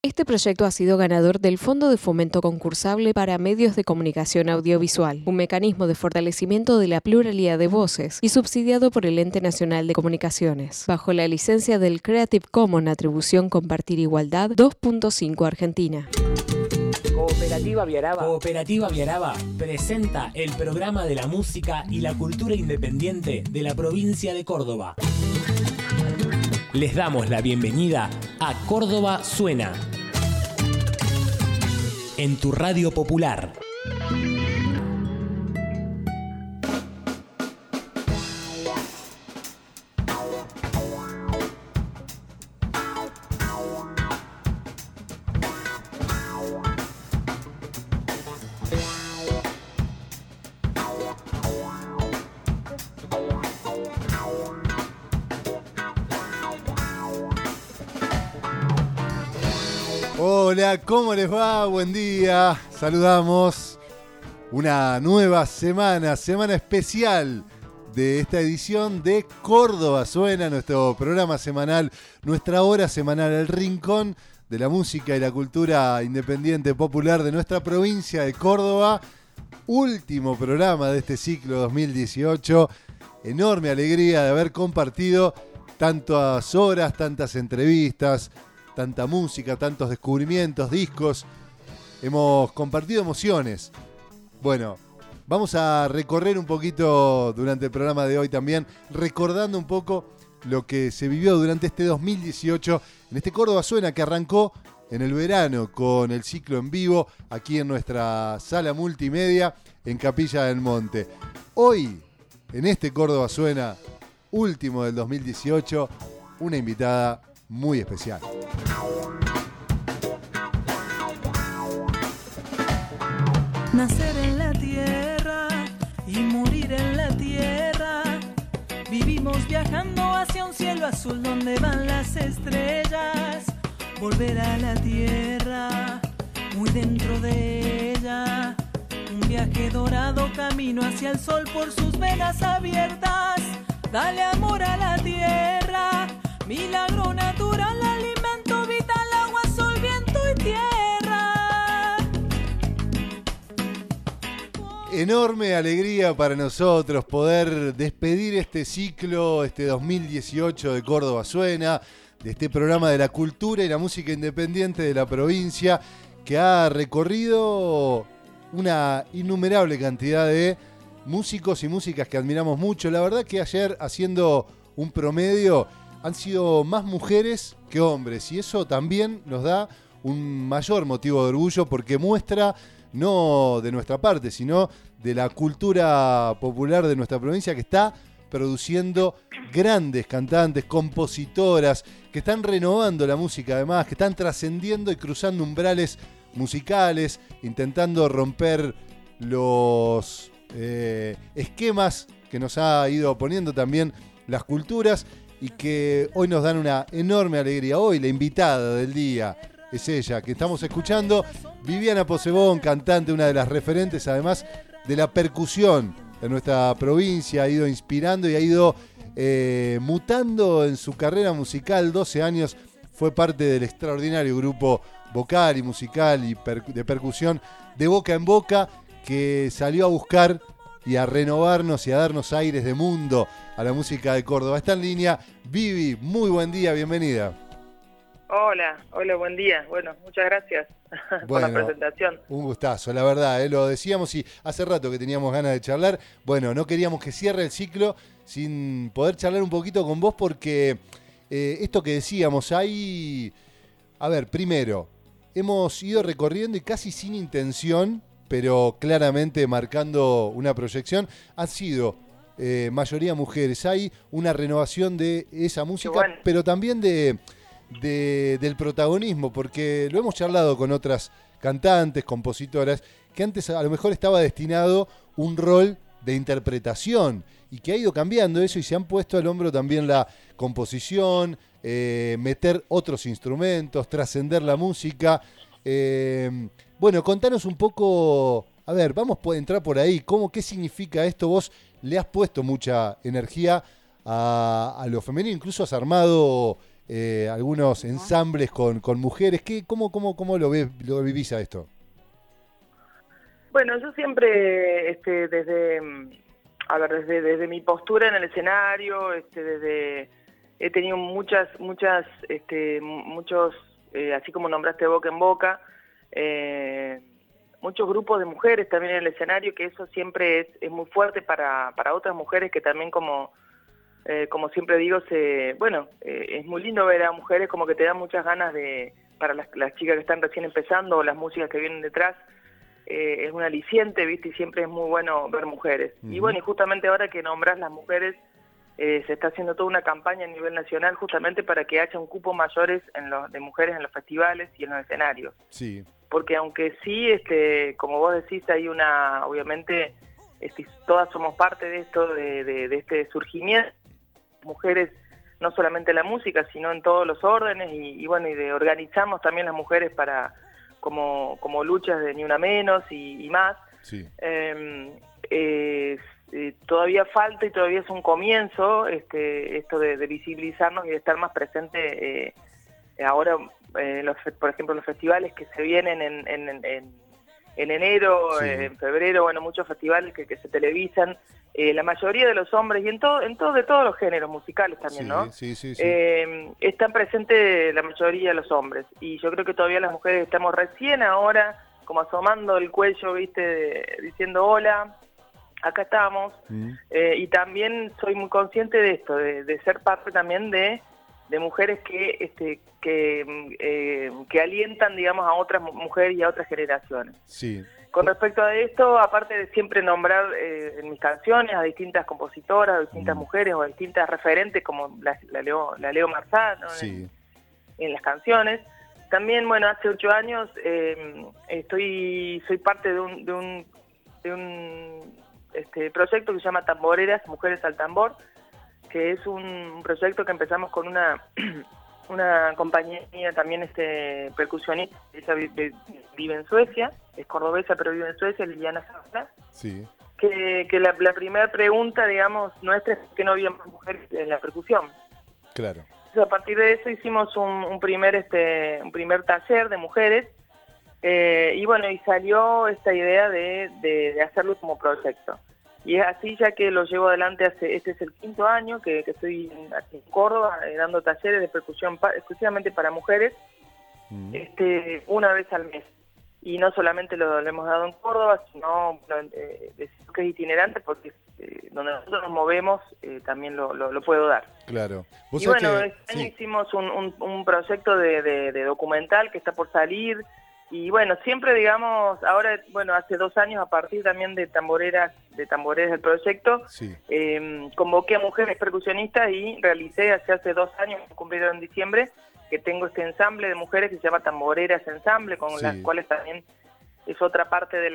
Este proyecto ha sido ganador del Fondo de Fomento Concursable para Medios de Comunicación Audiovisual, un mecanismo de fortalecimiento de la pluralidad de voces y subsidiado por el Ente Nacional de Comunicaciones, bajo la licencia del Creative Commons Atribución Compartir Igualdad 2.5 Argentina. Cooperativa Viaraba presenta el programa de la música y la cultura independiente de la provincia de Córdoba. Les damos la bienvenida a Córdoba Suena, en tu radio popular. Hola, ¿cómo les va? Buen día. Saludamos una nueva semana especial de esta edición de Córdoba Suena, nuestro programa semanal, nuestra hora semanal, el rincón de la música y la cultura independiente popular de nuestra provincia de Córdoba. Último programa de este ciclo 2018. Enorme alegría de haber compartido tantas horas, tantas entrevistas, tanta música, tantos descubrimientos, discos. Hemos compartido emociones. Bueno, vamos a recorrer un poquito durante el programa de hoy también, recordando un poco lo que se vivió durante este 2018 en este Córdoba Suena que arrancó en el verano con el ciclo en vivo aquí en nuestra sala multimedia en Capilla del Monte. Hoy, en este Córdoba Suena, último del 2018, una invitada muy especial. Nacer en la tierra y morir en la tierra. Vivimos viajando hacia un cielo azul donde van las estrellas. Volver a la tierra, muy dentro de ella. Un viaje dorado, camino hacia el sol por sus venas abiertas. Dale amor a la tierra, milagro natural, alimento vital, agua, sol, viento y tierra. Enorme alegría para nosotros poder despedir este ciclo, este 2018 de Córdoba Suena, de este programa de la cultura y la música independiente de la provincia, que ha recorrido una innumerable cantidad de músicos y músicas que admiramos mucho. La verdad que ayer, haciendo un promedio, han sido más mujeres que hombres, y eso también nos da un mayor motivo de orgullo porque muestra, no de nuestra parte, sino de la cultura popular de nuestra provincia, que está produciendo grandes cantantes, compositoras, que están renovando la música además, que están trascendiendo y cruzando umbrales musicales, intentando romper los esquemas que nos ha ido poniendo también las culturas, y que hoy nos dan una enorme alegría. Hoy la invitada del día es ella, que estamos escuchando, Viviana Posebón, cantante, una de las referentes además de la percusión en nuestra provincia. Ha ido inspirando y ha ido mutando en su carrera musical. 12 años fue parte del extraordinario grupo vocal y musical y de percusión de Boca en Boca, que salió a buscar y a renovarnos y a darnos aires de mundo a la música de Córdoba. Está en línea Vivi, muy buen día, bienvenida. Hola, buen día. Bueno, muchas gracias por la presentación. Un gustazo, la verdad, lo decíamos y hace rato que teníamos ganas de charlar. Bueno, no queríamos que cierre el ciclo sin poder charlar un poquito con vos porque esto que decíamos, primero, hemos ido recorriendo y casi sin intención, pero claramente marcando una proyección, han sido mayoría mujeres. Hay una renovación de esa música, bueno, pero también del protagonismo, porque lo hemos charlado con otras cantantes, compositoras, que antes a lo mejor estaba destinado un rol de interpretación y que ha ido cambiando eso y se han puesto al hombro también la composición, meter otros instrumentos, trascender la música. Bueno, contanos un poco, a ver, vamos a entrar por ahí, ¿qué significa esto? Vos le has puesto mucha energía a lo femenino, incluso has armado algunos ensambles con mujeres. ¿Cómo lo vivís a esto? Bueno, yo siempre, desde mi postura en el escenario, he tenido muchos, así como nombraste Boca en Boca, muchos grupos de mujeres también en el escenario, que eso siempre es muy fuerte para otras mujeres que también como siempre digo, es muy lindo ver a mujeres como que te dan muchas ganas para las chicas que están recién empezando o las músicas que vienen detrás. Es un aliciente, ¿viste? Y siempre es muy bueno ver mujeres. Y bueno, y justamente ahora que nombrás las mujeres, se está haciendo toda una campaña a nivel nacional justamente para que haya un cupo mayores de mujeres en los festivales y en los escenarios. Sí. Porque aunque sí, como vos decís, hay obviamente, todas somos parte de esto, de este surgimiento, mujeres, no solamente en la música, sino en todos los órdenes, y organizamos también las mujeres como luchas de Ni Una Menos y más. Sí. Todavía falta y todavía es un comienzo esto de visibilizarnos y de estar más presente ahora, por ejemplo, los festivales que se vienen en enero, sí. En febrero, muchos festivales que se televisan, la mayoría de los hombres y de todos los géneros musicales también, sí, ¿no? Sí. Están presentes la mayoría de los hombres, y yo creo que todavía las mujeres estamos recién ahora como asomando el cuello, ¿viste? Diciendo hola, acá estamos. Y también soy muy consciente de esto, de ser parte también de mujeres que alientan, digamos, a otras mujeres y a otras generaciones. Sí. Con respecto a esto, aparte de siempre nombrar en mis canciones a distintas compositoras, a distintas mujeres o a distintas referentes, como la Leo Marzá, ¿no? Sí. En las canciones, también, hace 8 años soy parte de un proyecto que se llama Tamboreras, Mujeres al Tambor, que es un proyecto que empezamos con una compañía también percusionista. Ella vive en Suecia, es cordobesa pero vive en Suecia, Liliana Zafra. Sí. Que la primera pregunta, digamos, nuestra es que no había más mujeres en la percusión. Claro. Entonces, a partir de eso hicimos un primer taller de mujeres, y salió esta idea de hacerlo como proyecto. Y es así, ya que lo llevo adelante este es el 5º año que estoy aquí en Córdoba dando talleres de percusión exclusivamente para mujeres, una vez al mes. Y no solamente lo hemos dado en Córdoba, sino decimos que es itinerante, porque donde nosotros nos movemos también lo puedo dar. Claro. Y este año hicimos un proyecto de documental que está por salir. Y siempre, digamos, ahora, hace 2 años, a partir también de Tamboreras del proyecto, sí. Convoqué a mujeres percusionistas y realicé hace 2 años, cumplieron en diciembre, que tengo este ensamble de mujeres que se llama Tamboreras Ensamble, con sí. las cuales también es otra parte de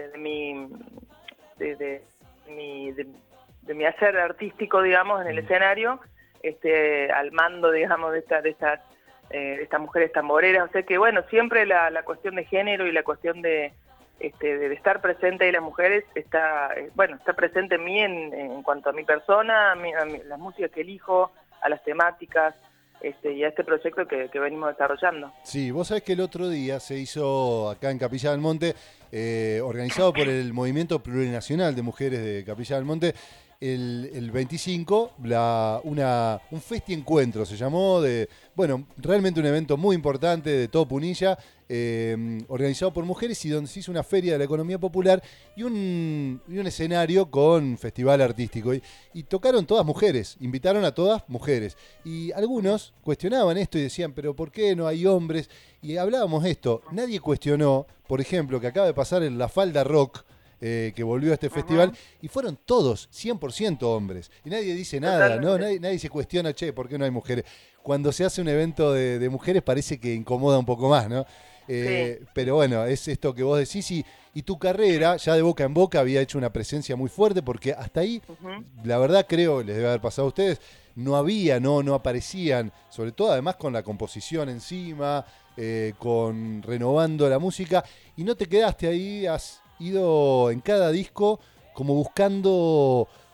mi hacer artístico, digamos, en el escenario, al mando, digamos, de estas mujeres tamboreras. O sea que siempre la cuestión de género y la cuestión de estar presente de las mujeres está presente en mí en cuanto a mi persona, a las músicas que elijo, a las temáticas, y a este proyecto que venimos desarrollando. Sí, vos sabés que el otro día se hizo acá en Capilla del Monte, organizado por el Movimiento Plurinacional de Mujeres de Capilla del Monte, el 25, un festi encuentro se llamó, realmente un evento muy importante de todo Punilla, organizado por mujeres, y donde se hizo una feria de la economía popular y un escenario con festival artístico, y tocaron todas mujeres, invitaron a todas mujeres, y algunos cuestionaban esto y decían, pero ¿por qué no hay hombres? Y hablábamos esto, nadie cuestionó, por ejemplo, que acaba de pasar en La Falda Rock, que volvió a este festival, y fueron todos 100% hombres, y nadie dice nada, ¿no? Nadie se cuestiona, ¿por qué no hay mujeres? Cuando se hace un evento de mujeres parece que incomoda un poco más, ¿no? Sí. Pero es esto que vos decís, y tu carrera ya de boca en boca había hecho una presencia muy fuerte, porque hasta ahí, la verdad creo, les debe haber pasado a ustedes, no aparecían, sobre todo además con la composición encima, con renovando la música, y no te quedaste ahí, has ido en cada disco como buscando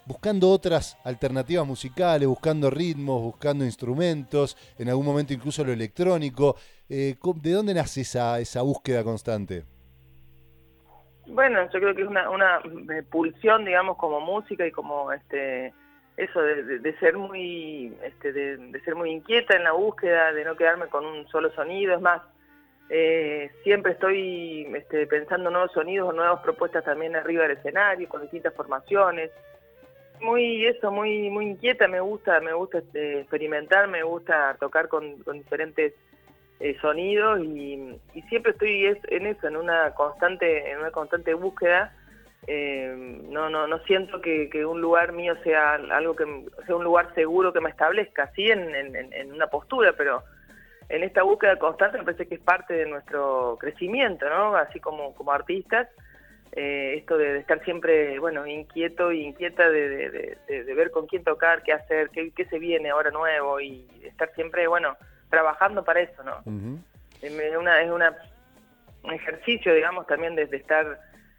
buscando otras alternativas musicales, buscando ritmos, buscando instrumentos, en algún momento incluso lo electrónico. ¿De dónde nace esa búsqueda constante? Bueno, yo creo que es una pulsión, digamos, como música y como eso de ser muy de ser muy inquieta en la búsqueda, de no quedarme con un solo sonido. Es más, siempre estoy pensando nuevos sonidos o nuevas propuestas también arriba del escenario, con distintas formaciones. Muy inquieta, me gusta experimentar, me gusta tocar con diferentes sonidos y siempre estoy en eso, en una constante búsqueda. No siento que un lugar mío sea algo que sea un lugar seguro que me establezca, sí, en una postura, pero en esta búsqueda constante me parece que es parte de nuestro crecimiento, ¿no? Así como artistas, esto de estar siempre, bueno, inquieto y inquieta de ver con quién tocar, qué hacer, qué se viene ahora nuevo, y estar siempre, bueno, trabajando para eso, ¿no? Uh-huh. Es un ejercicio, digamos, también de estar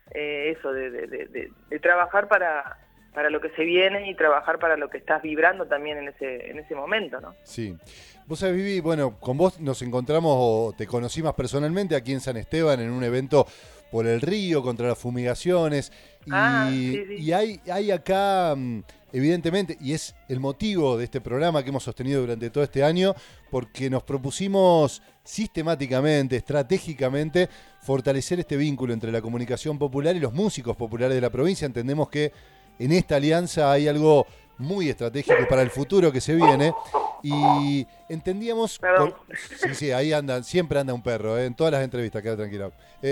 de trabajar para lo que se viene y trabajar para lo que estás vibrando también en ese momento, ¿no? Sí. Vos sabés, Vivi, bueno, con vos nos encontramos o te conocí más personalmente aquí en San Esteban en un evento por el río contra las fumigaciones sí. Y hay acá, evidentemente, y es el motivo de este programa que hemos sostenido durante todo este año, porque nos propusimos sistemáticamente, estratégicamente, fortalecer este vínculo entre la comunicación popular y los músicos populares de la provincia. Entendemos que en esta alianza hay algo muy estratégico para el futuro que se viene, y entendíamos... Sí, ahí siempre anda un perro, en todas las entrevistas, queda tranquilo.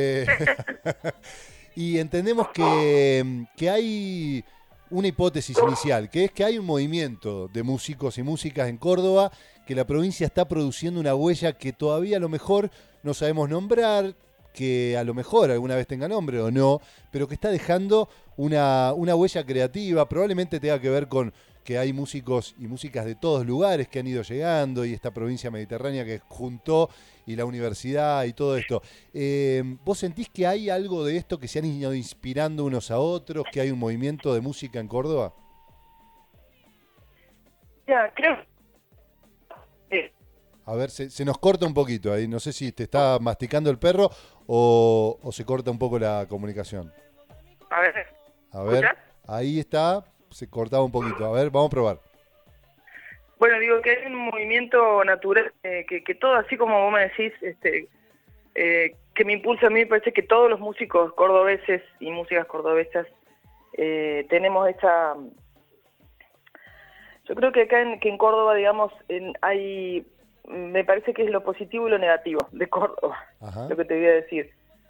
Y entendemos que hay una hipótesis inicial, que es que hay un movimiento de músicos y músicas en Córdoba, que la provincia está produciendo una huella que todavía a lo mejor no sabemos nombrar, que a lo mejor alguna vez tenga nombre o no, pero que está dejando una huella creativa. Probablemente tenga que ver con que hay músicos y músicas de todos lugares que han ido llegando, y esta provincia mediterránea que juntó, y la universidad y todo esto. ¿Vos sentís que hay algo de esto, que se han ido inspirando unos a otros, que hay un movimiento de música en Córdoba? Ya, creo. A ver, se nos corta un poquito ahí. No sé si te está masticando el perro o se corta un poco la comunicación. A ver, ¿escuchás? Ahí está, se cortaba un poquito. A ver, vamos a probar. Bueno, digo que hay un movimiento natural, que todo, así como vos me decís, que me impulsa a mí. Me parece que todos los músicos cordobeses y músicas cordobesas tenemos esa... Yo creo que acá en Córdoba, digamos, me parece que es lo positivo y lo negativo de Córdoba. Ajá. Lo que te voy a decir.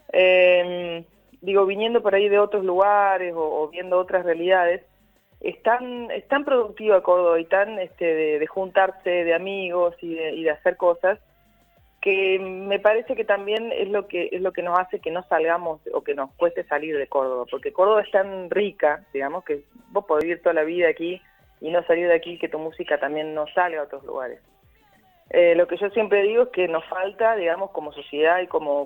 Digo, viniendo por ahí de otros lugares o viendo otras realidades, es tan productiva Córdoba y tan de juntarse, de amigos y de hacer cosas, que me parece que también es lo que nos hace que no salgamos o que nos cueste salir de Córdoba, porque Córdoba es tan rica, digamos, que vos podés vivir toda la vida aquí y no salir de aquí, que tu música también no salga a otros lugares. Lo que yo siempre digo es que nos falta, digamos, como sociedad y como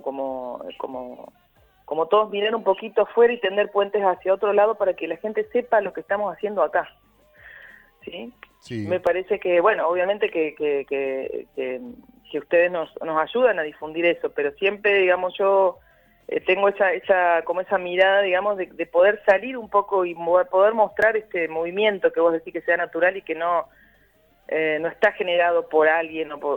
todos mirar un poquito afuera y tender puentes hacia otro lado para que la gente sepa lo que estamos haciendo acá. ¿Sí? Sí. Me parece que, bueno, obviamente que ustedes nos ayudan a difundir eso, pero siempre, digamos, yo tengo esa mirada, digamos, de poder salir un poco y poder mostrar este movimiento que vos decís que sea natural y que no está generado por alguien o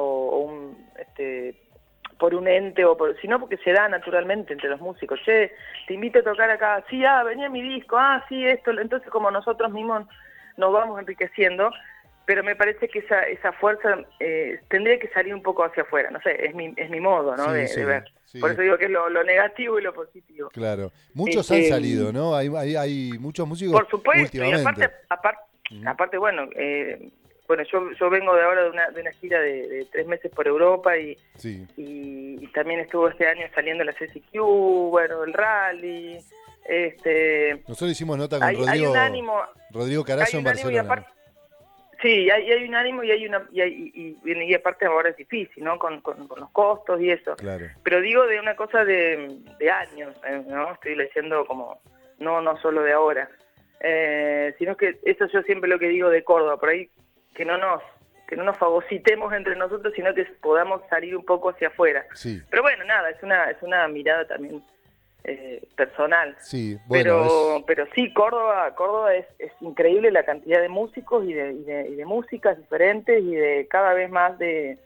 por un ente, sino porque se da naturalmente entre los músicos. Che, te invito a tocar acá, sí, venía mi disco, sí, esto. Entonces, como nosotros mismos nos vamos enriqueciendo, pero me parece que esa fuerza tendría que salir un poco hacia afuera. No sé, es mi modo, ¿no? Sí, de ver. Sí. Por eso digo que es lo negativo y lo positivo. Claro. Muchos han salido, ¿no? Hay muchos músicos. Por supuesto, últimamente. Y aparte, bueno, yo vengo de ahora de una gira de 3 meses por Europa y también estuvo este año saliendo la CCQ, bueno, el rally. Nosotros hicimos nota con Rodrigo Carazo en Barcelona. Sí, hay un ánimo y aparte ahora es difícil, ¿no? Con los costos y eso. Claro. Pero digo de una cosa de años, ¿no? Estoy diciendo como, no solo de ahora. sino que eso yo siempre lo que digo de Córdoba, por ahí que no nos fagocitemos entre nosotros, sino que podamos salir un poco hacia afuera. Sí. Pero bueno, nada, es una mirada también personal. Sí, bueno, pero sí, Córdoba es increíble la cantidad de músicos y de músicas diferentes y de cada vez más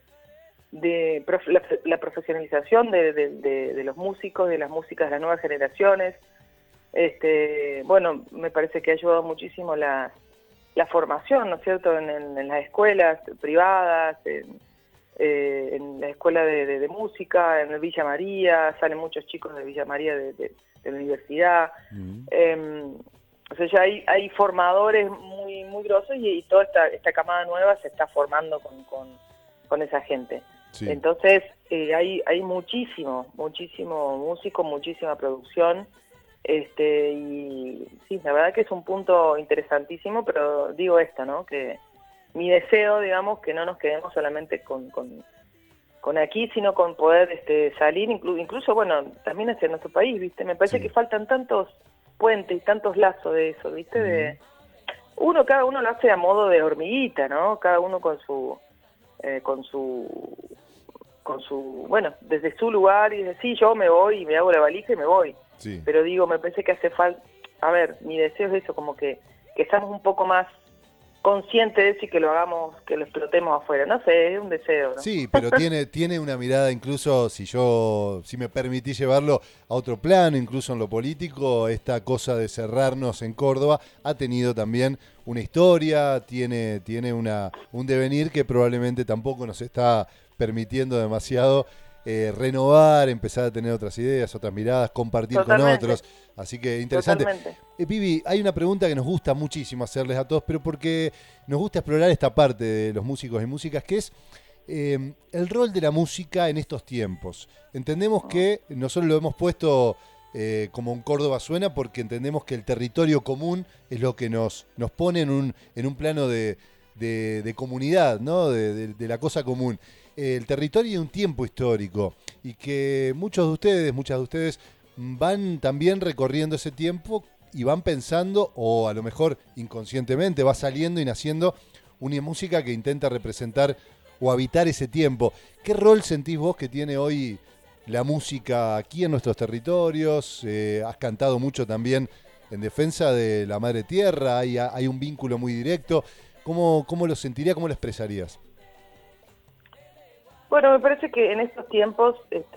la profesionalización de los músicos, de las músicas de las nuevas generaciones. Bueno, me parece que ha ayudado muchísimo la formación, ¿no es cierto?, en las escuelas privadas, en la escuela de música, en el Villa María, salen muchos chicos de Villa María de la universidad. O sea, ya hay formadores muy muy grosos y toda esta camada nueva se está formando con esa gente. sí. Entonces, hay muchísimo músico, muchísima producción. Y sí, la verdad que es un punto interesantísimo, pero digo esto, ¿no? Que mi deseo, digamos, que no nos quedemos solamente con aquí, sino con poder salir, incluso, bueno, también hacia nuestro país, ¿viste? Me parece Sí. que faltan tantos puentes y tantos lazos de eso, ¿viste? Cada uno lo hace a modo de hormiguita, ¿no? Cada uno con su bueno, desde su lugar, y dice, sí, yo me voy y me hago la valija y me voy. Sí. Pero digo, me parece que hace falta, a ver, mi deseo es eso, como que estamos un poco más conscientes de eso y que lo hagamos, que lo explotemos afuera. No sé, es un deseo, ¿no? Sí, pero tiene una mirada, incluso si me permitís llevarlo a otro plano, incluso en lo político, esta cosa de cerrarnos en Córdoba ha tenido también una historia, tiene un devenir que probablemente tampoco nos está permitiendo demasiado renovar, empezar a tener otras ideas, otras miradas, compartir Totalmente. con otros. Así que interesante. Totalmente. Vivi, hay una pregunta que nos gusta muchísimo hacerles a todos, pero porque nos gusta explorar esta parte de los músicos y músicas, que es el rol de la música en estos tiempos. Entendemos que nosotros lo hemos puesto como en Córdoba Suena porque entendemos que el territorio común es lo que nos pone en un plano de comunidad, ¿no? De la cosa común. El territorio de un tiempo histórico y que muchas de ustedes van también recorriendo ese tiempo y van pensando, o a lo mejor inconscientemente va saliendo y naciendo una música que intenta representar o habitar ese tiempo. ¿Qué rol sentís vos que tiene hoy la música aquí en nuestros territorios? Has cantado mucho también en defensa de la madre tierra, hay un vínculo muy directo. ¿Cómo lo sentirías, cómo lo expresarías? Bueno, me parece que en estos tiempos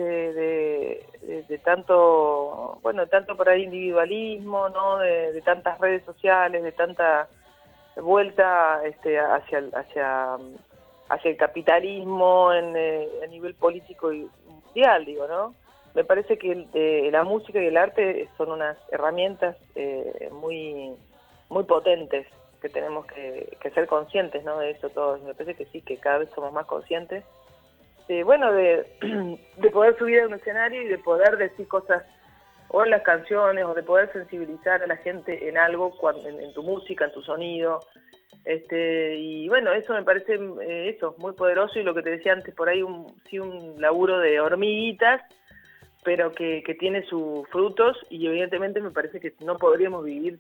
de tanto, bueno, tanto por ahí individualismo, ¿no? De tantas redes sociales, de tanta vuelta hacia el capitalismo a nivel político y mundial, digo, ¿no? Me parece que la música y el arte son unas herramientas muy muy potentes que tenemos que ser conscientes, ¿no? De eso todos. Me parece que sí, que cada vez somos más conscientes. Bueno, de poder subir a un escenario y de poder decir cosas o en las canciones o de poder sensibilizar a la gente en algo, en tu música, en tu sonido. Y bueno, eso me parece muy poderoso, y lo que te decía antes, por ahí un laburo de hormiguitas, pero que tiene sus frutos, y evidentemente me parece que no podríamos vivir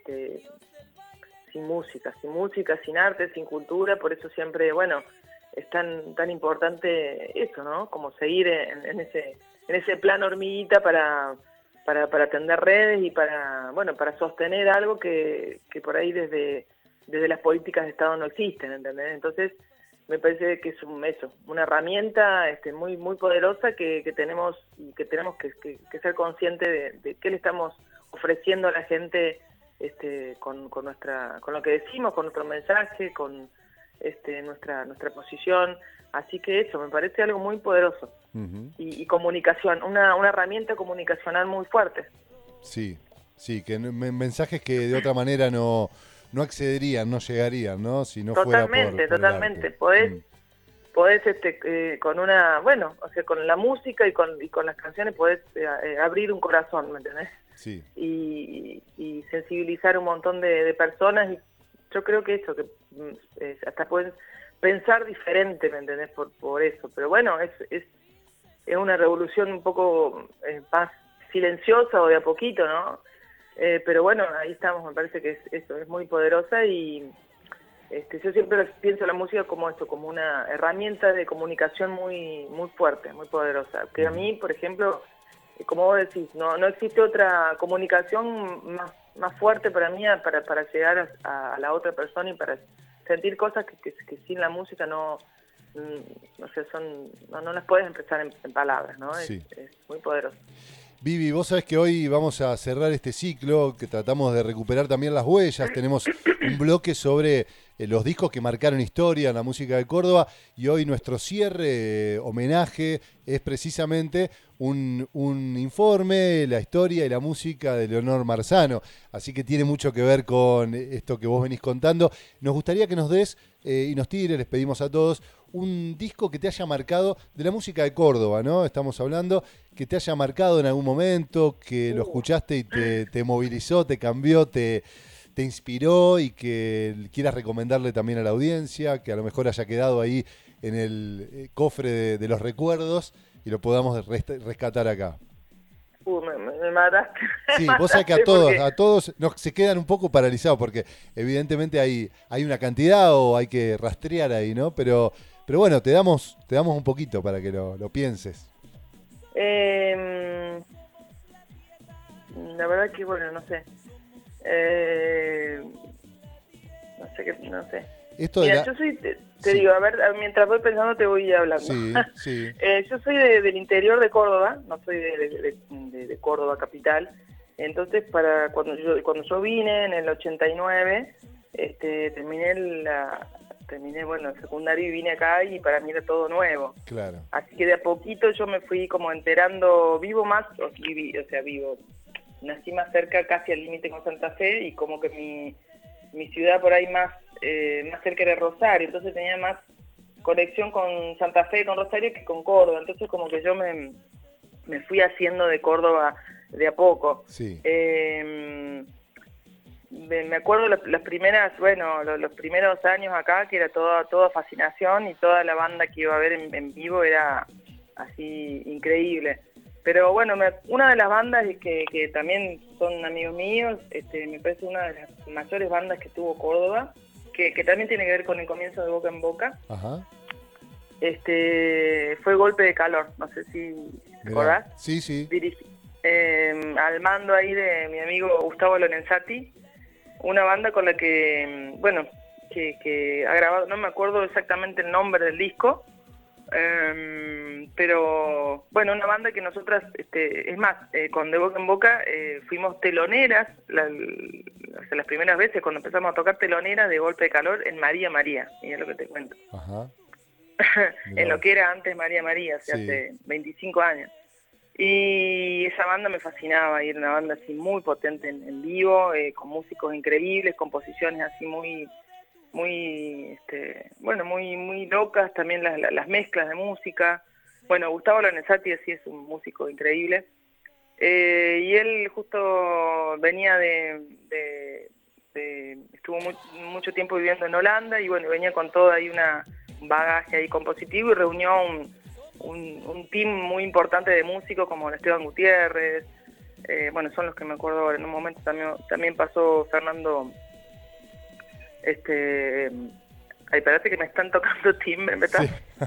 sin música, sin arte, sin cultura. Por eso siempre, bueno, es tan importante eso, ¿no? Como seguir en ese plan hormiguita para tender redes y para sostener algo que por ahí desde las políticas de Estado no existen, ¿entendés? Entonces, me parece que es una herramienta muy muy poderosa que tenemos que ser conscientes de qué le estamos ofreciendo a la gente con lo que decimos, con nuestro mensaje, con nuestra posición. Así que eso me parece algo muy poderoso. Uh-huh. Y comunicación, una herramienta comunicacional muy fuerte. Sí, que mensajes que de otra manera no accederían, no llegarían, ¿no? Si no Totalmente. fuera por el arte. Podés con con la música y con las canciones podés abrir un corazón, ¿me entendés? Sí. Y sensibilizar un montón de personas, y yo creo que eso, que hasta pueden pensar diferente, ¿me entendés? Por eso. Pero bueno, es una revolución un poco más silenciosa o de a poquito, ¿no? Pero bueno, ahí estamos, me parece que eso es muy poderosa y yo siempre pienso la música como esto, como una herramienta de comunicación muy muy fuerte, muy poderosa. Que a mí, por ejemplo, como vos decís, no existe otra comunicación más fuerte para mí para llegar a la otra persona y para sentir cosas que sin la música no sé, no las puedes expresar en palabras, ¿no? Sí. Es muy poderoso. Vivi, vos sabés que hoy vamos a cerrar este ciclo, que tratamos de recuperar también las huellas. Tenemos un bloque sobre los discos que marcaron historia en la música de Córdoba, y hoy nuestro cierre, homenaje, es precisamente un informe, la historia y la música de Leonor Marzano. Así que tiene mucho que ver con esto que vos venís contando. Nos gustaría que nos des y nos tires, les pedimos a todos, un disco que te haya marcado de la música de Córdoba, ¿no? Estamos hablando, que te haya marcado en algún momento, que lo escuchaste y te movilizó, te cambió, te inspiró, y que quieras recomendarle también a la audiencia, que a lo mejor haya quedado ahí en el cofre de los recuerdos y lo podamos rescatar acá. Me mataste. Sí, vos sabés que a todos se quedan un poco paralizados porque evidentemente hay una cantidad o hay que rastrear ahí, ¿no? Pero bueno, te damos un poquito para que lo pienses. La verdad que, bueno, no sé. No sé. Esto Mira, yo soy, te digo, a ver, mientras voy pensando te voy hablando. Sí, sí. Yo soy del interior de Córdoba, no soy de Córdoba capital. Entonces, cuando yo vine en el 89, terminé, bueno, el secundario y vine acá, y para mí era todo nuevo. Claro. Así que de a poquito yo me fui como enterando, nací más cerca, casi al límite con Santa Fe, y como que mi ciudad por ahí más cerca era Rosario, entonces tenía más conexión con Santa Fe, con Rosario, que con Córdoba. Entonces como que yo me fui haciendo de Córdoba de a poco. Sí. Me acuerdo los primeros años acá, que era toda fascinación, y toda la banda que iba a ver en vivo era así increíble. Pero bueno, una de las bandas que también son amigos míos, me parece una de las mayores bandas que tuvo Córdoba, que también tiene que ver con el comienzo de Boca en Boca. Ajá. Fue Golpe de Calor, no sé si te acordás. Sí, sí. Al mando ahí de mi amigo Gustavo Lorenzati, una banda con la que, bueno, que ha grabado, no me acuerdo exactamente el nombre del disco, pero bueno, una banda que nosotras, es más, con De Boca en Boca fuimos teloneras las primeras veces, cuando empezamos a tocar teloneras de Golpe de Calor en María María, y es lo que te cuento. Ajá. En lo que era antes María María, Sí. hace 25 años. Y esa banda me fascinaba, y era una banda así muy potente en vivo, con músicos increíbles, composiciones así muy locas, también las mezclas de música. Bueno, Gustavo Lorenzati así es un músico increíble. Y él justo venía estuvo mucho tiempo viviendo en Holanda, y bueno, venía con todo ahí un bagaje ahí compositivo, y reunió un team muy importante de músicos como Esteban Gutiérrez, bueno, son los que me acuerdo ahora. En un momento también pasó Fernando, ay, parece que me están tocando timbre, ¿verdad?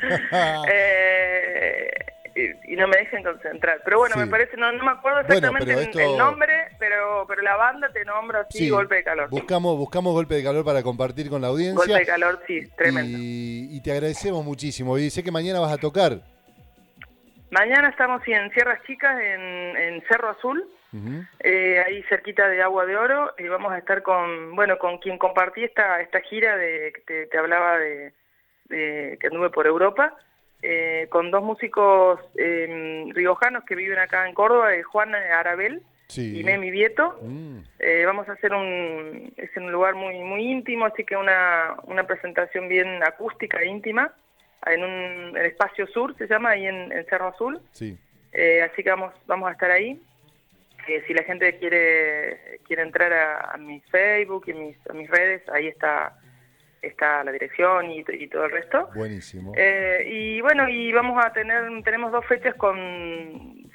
Sí. Y no me dejen concentrar, pero bueno, sí. Me parece, no me acuerdo exactamente el nombre, pero la banda te nombra así, sí. Golpe de Calor. Buscamos Golpe de Calor para compartir con la audiencia. Golpe de Calor, sí, tremendo. Y te agradecemos muchísimo, y sé que mañana vas a tocar. Mañana estamos en Sierras Chicas, en Cerro Azul, ahí cerquita de Agua de Oro, y vamos a estar con quien compartí esta gira que te hablaba de que anduve por Europa, con dos músicos riojanos que viven acá en Córdoba, Juan Arabel, sí. Y Memi Vieto. Vamos a hacer es en un lugar muy muy íntimo, así que una presentación bien acústica e íntima, en el Espacio Sur se llama, ahí en Cerro Azul. Sí. Así que vamos a estar ahí. Si la gente quiere entrar a mi Facebook y a mis redes, ahí está la dirección y todo el resto. Buenísimo. Y bueno, y tenemos 2 fechas con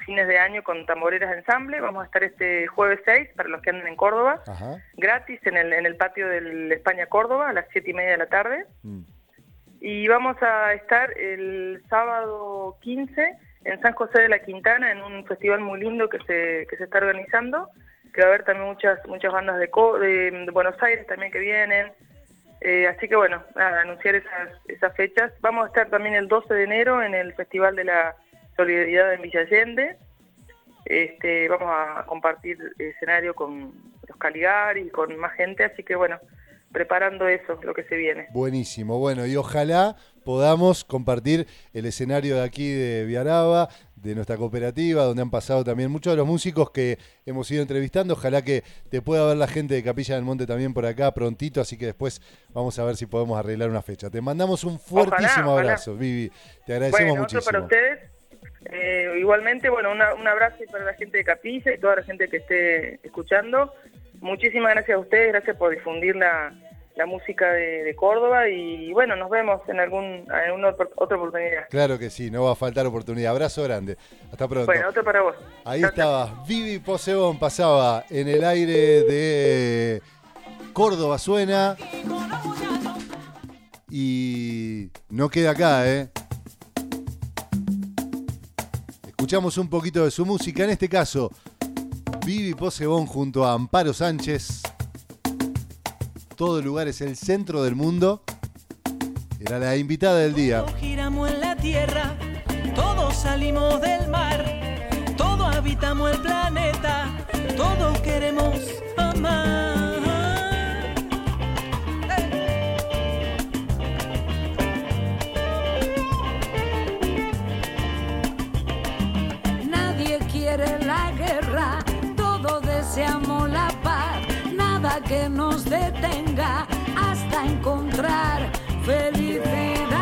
fines de año con Tamboreras Ensamble. Vamos a estar este jueves 6, para los que anden en Córdoba, gratis en el patio del España Córdoba a las 7:30 de la tarde. Y vamos a estar el sábado 15 en San José de la Quintana, en un festival muy lindo que se está organizando, que va a haber también muchas bandas de Buenos Aires también que vienen. Así que bueno, nada, anunciar esas fechas. Vamos a estar también el 12 de enero en el Festival de la Solidaridad en Villa Allende. Vamos a compartir escenario con los Caligari y con más gente, así que bueno, preparando eso, lo que se viene. Buenísimo, bueno, y ojalá podamos compartir el escenario de aquí de Viaraba, de nuestra cooperativa, donde han pasado también muchos de los músicos que hemos ido entrevistando. Ojalá que te pueda ver la gente de Capilla del Monte también por acá prontito, así que después vamos a ver si podemos arreglar una fecha. Te mandamos un fuertísimo abrazo, Vivi. Te agradecemos muchísimo. Otro para ustedes. Igualmente, bueno, un abrazo para la gente de Capilla y toda la gente que esté escuchando. Muchísimas gracias a ustedes, gracias por difundir la música de Córdoba, y bueno, nos vemos en alguna otra oportunidad. Claro que sí, no va a faltar oportunidad. Abrazo grande. Hasta pronto. Bueno, otro para vos. Ahí estaba Vivi Posebón, pasaba en el aire de Córdoba Suena. Y no queda acá, Escuchamos un poquito de su música, en este caso Vivi Posebón junto a Amparo Sánchez. Todo lugar es el centro del mundo. Era la invitada del día. Todos giramos en la tierra, todos salimos del mar, todos habitamos el planeta, todos queremos amar. Nadie quiere la guerra, todos deseamos la paz. Nada que nos detenga hasta encontrar felicidad.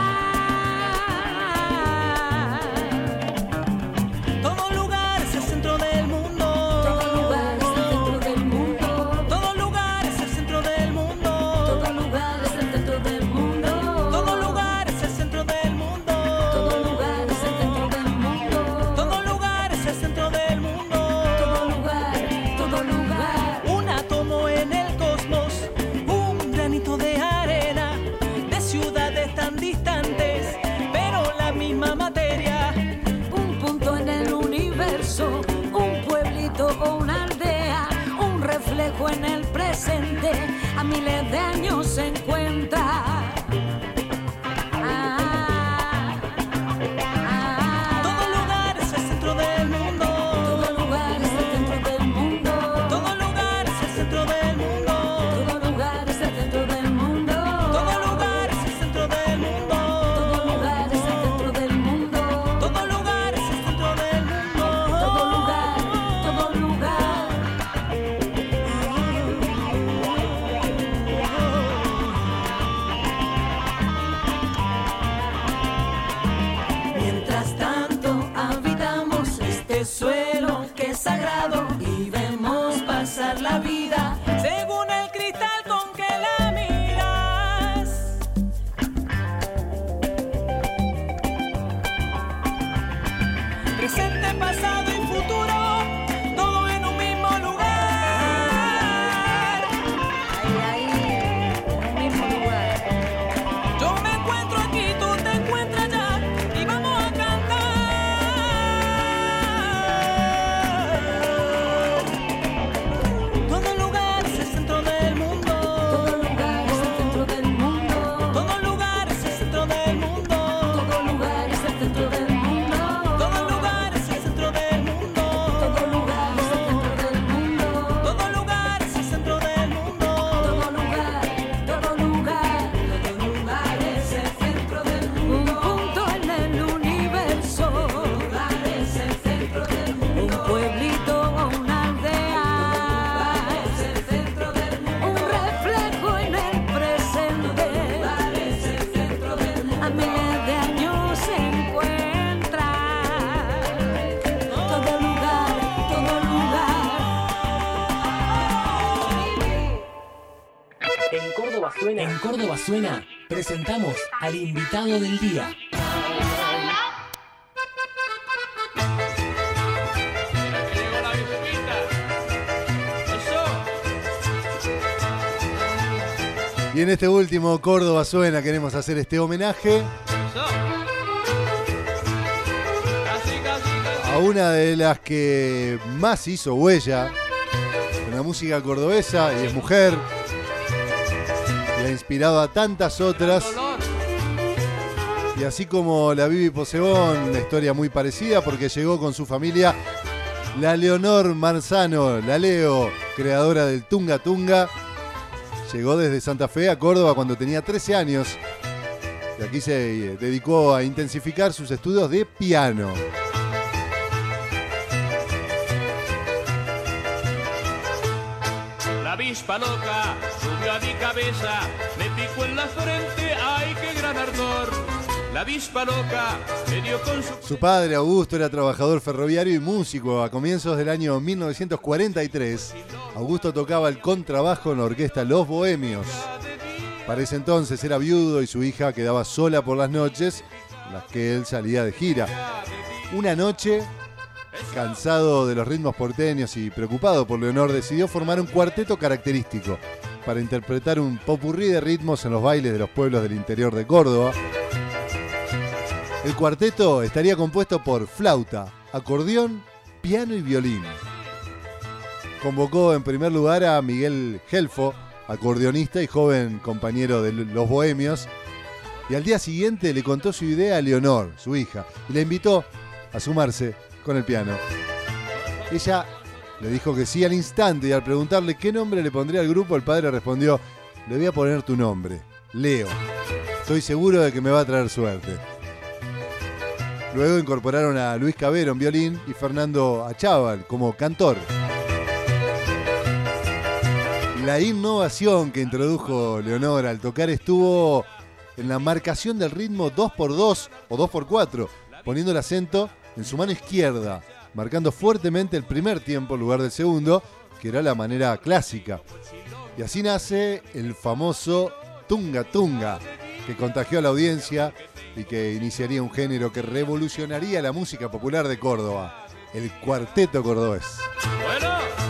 Todo lugar es el centro del mundo. Todo lugar es el centro del mundo. Todo lugar es el centro del mundo. Todo lugar es el centro del mundo. Todo lugar es el centro del mundo. Todo lugar es el centro del mundo. Todo lugar es el centro del mundo. Todo lugar, todo lugar. Un átomo en el cosmos, un granito de arena, de ciudades tan distantes, pero la misma materia. Un punto en el universo, un pueblito o una aldea, un reflejo en el presente, a miles de años se encuentra. Todo lugar es el centro del mundo. Todo lugar es el centro del mundo. Todo lugar es el centro del mundo. Todo lugar es el centro del mundo. Todo lugar es el centro del mundo. Todo lugar es el centro del mundo. Todo lugar es el centro del mundo. Todo lugar, todo lugar. Mientras tanto habitamos este suelo que es sagrado y vemos pasar la vida según el cristal con que la miras. Presente, pasado y futuro, todo en un mismo lugar. Ahí, en un mismo lugar. Yo me encuentro aquí, tú te encuentras allá, y vamos a cantar. Todo lugar es el centro del mundo. Todo lugar es el centro del mundo. Todo lugar es el centro del mundo. Todo lugar es el centro del mundo. Todo lugar es el centro del mundo. Todo lugar es el centro del mundo. Todo lugar es el centro del mundo. Todo lugar, todo lugar, todo lugar es el centro del mundo. Un punto en el universo. Todo lugar es el centro del mundo. Un pueblito o una aldea. Es el centro del mundo. Un reflejo en el presente. Todo lugar es el centro del mundo. A miles de años se encuentra. Todo lugar, todo lugar. En Córdoba Suena, presentamos al invitado del día. Y en este último Córdoba Suena queremos hacer este homenaje a una de las que más hizo huella en la música cordobesa, y es mujer, y ha inspirado a tantas otras. Y así como la Bibi Posebón, una historia muy parecida porque llegó con su familia la Leonor Marzano, la Leo, creadora del Tunga Tunga. Llegó desde Santa Fe a Córdoba cuando tenía 13 años y aquí se dedicó a intensificar sus estudios de piano. La avispa loca subió a mi cabeza, me picó en la frente, ¡ay, qué gran ardor! La avispa loca me dio con Su padre, Augusto, era trabajador ferroviario y músico. A comienzos del año 1943, Augusto tocaba el contrabajo en la orquesta Los Bohemios. Para ese entonces era viudo y su hija quedaba sola por las noches en las que él salía de gira. Una noche, cansado de los ritmos porteños y preocupado por Leonor, decidió formar un cuarteto característico para interpretar un popurrí de ritmos en los bailes de los pueblos del interior de Córdoba. El cuarteto estaría compuesto por flauta, acordeón, piano y violín. Convocó en primer lugar a Miguel Gelfo, acordeonista y joven compañero de Los Bohemios, y al día siguiente le contó su idea a Leonor, su hija, y la invitó a sumarse con el piano. Ella le dijo que sí al instante, y al preguntarle qué nombre le pondría al grupo, el padre respondió: le voy a poner tu nombre, Leo. Estoy seguro de que me va a traer suerte. Luego incorporaron a Luis Cabero en violín y Fernando Achával como cantor. La innovación que introdujo Leonor al tocar estuvo en la marcación del ritmo 2x2 o 2x4, poniendo el acento en su mano izquierda, marcando fuertemente el primer tiempo en lugar del segundo, que era la manera clásica. Y así nace el famoso Tunga Tunga, que contagió a la audiencia y que iniciaría un género que revolucionaría la música popular de Córdoba, el cuarteto cordobés. Bueno,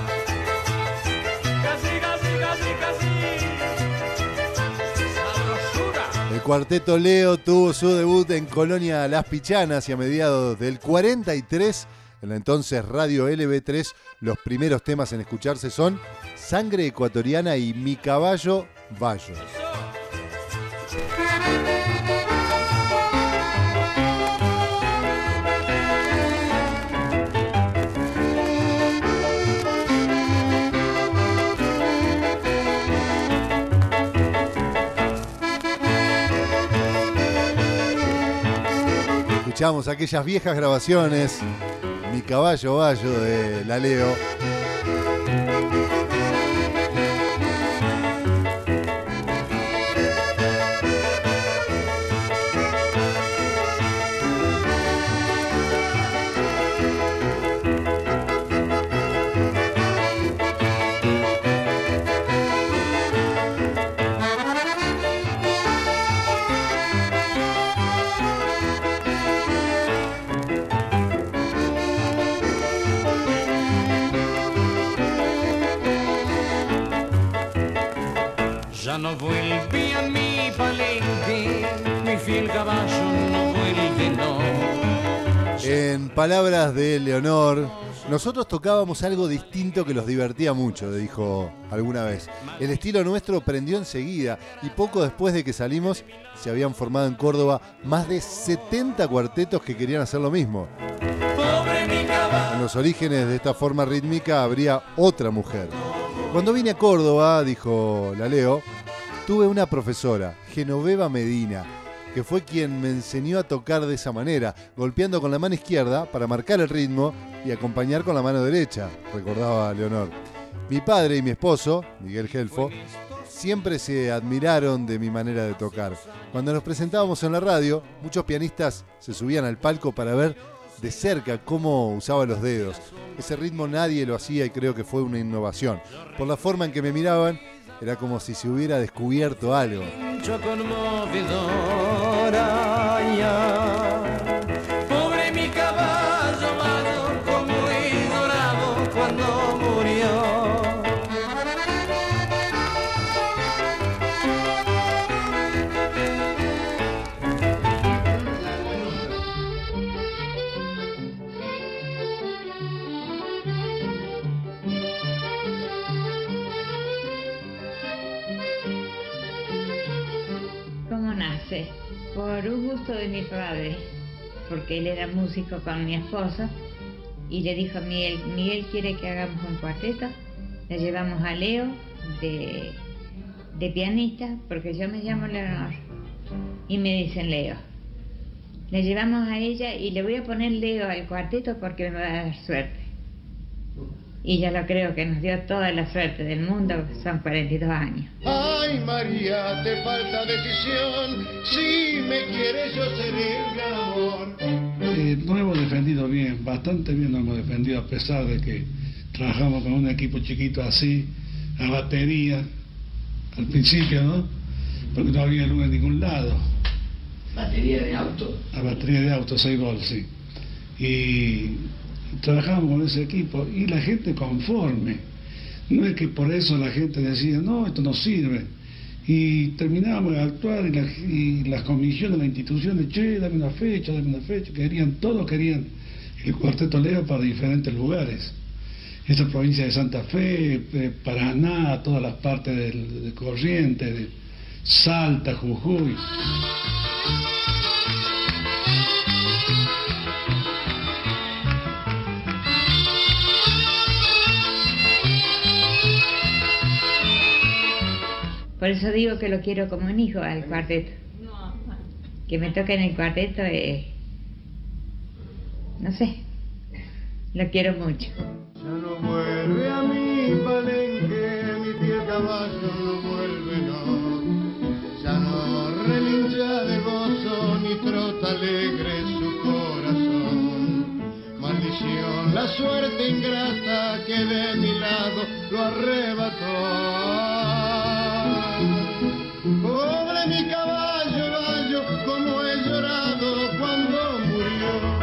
casi. Sabrosura. El cuarteto Leo tuvo su debut en Colonia Las Pichanas y a mediados del 43, en la entonces Radio LB3, los primeros temas en escucharse son Sangre Ecuatoriana y Mi Caballo Bayo. Escuchamos aquellas viejas grabaciones, Mi Caballo Bayo de la Leo. Ya no vuelve a mi palenque, mi fiel caballo no vuelve, no. En palabras de Leonor, nosotros tocábamos algo distinto que los divertía mucho, dijo alguna vez. El estilo nuestro prendió enseguida y poco después de que salimos se habían formado en Córdoba más de 70 cuartetos que querían hacer lo mismo. En los orígenes de esta forma rítmica habría otra mujer. Cuando vine a Córdoba, dijo la Leo, tuve una profesora, Genoveva Medina, que fue quien me enseñó a tocar de esa manera, golpeando con la mano izquierda para marcar el ritmo y acompañar con la mano derecha, recordaba Leonor. Mi padre y mi esposo, Miguel Gelfo, siempre se admiraron de mi manera de tocar. Cuando nos presentábamos en la radio, muchos pianistas se subían al palco para ver de cerca cómo usaba los dedos. Ese ritmo nadie lo hacía y creo que fue una innovación. Por la forma en que me miraban, era como si se hubiera descubierto algo. Pobre mi caballo malo, como he llorado cuando murió. Por un gusto de mi padre, porque él era músico con mi esposo, y le dijo a Miguel quiere que hagamos un cuarteto. Le llevamos a Leo de pianista, porque yo me llamo Leonor, y me dicen Leo. Le llevamos a ella y le voy a poner Leo al cuarteto porque me va a dar suerte. Y ya lo creo que nos dio toda la suerte del mundo, son 42 años. Ay María, te falta decisión, si me quieres yo seré mi amor. Nos hemos defendido bien, bastante bien nos hemos defendido, a pesar de que trabajamos con un equipo chiquito así, a batería, al principio, ¿no? Porque no había luz en ningún lado. ¿Batería de auto? A batería de auto, 6 volts, sí. Y trabajamos con ese equipo y la gente conforme. No es que por eso la gente decía, no, esto no sirve. Y terminábamos de actuar y las comisiones de la institución, che, dame una fecha, todos querían el Cuarteto Leo para diferentes lugares. Esta provincia de Santa Fe, Paraná, todas las partes de Corrientes, de Salta, Jujuy. Por eso digo que lo quiero como un hijo al cuarteto. Que me toque en el cuarteto, no sé, lo quiero mucho. Ya no vuelve a mi palenque, mi fiel caballo no vuelve, no. Ya no relincha de gozo ni trota alegre su corazón. Maldición, la suerte ingrata que de mi lado lo arrebató. Pobre mi caballo, gallo, como he llorado cuando murió.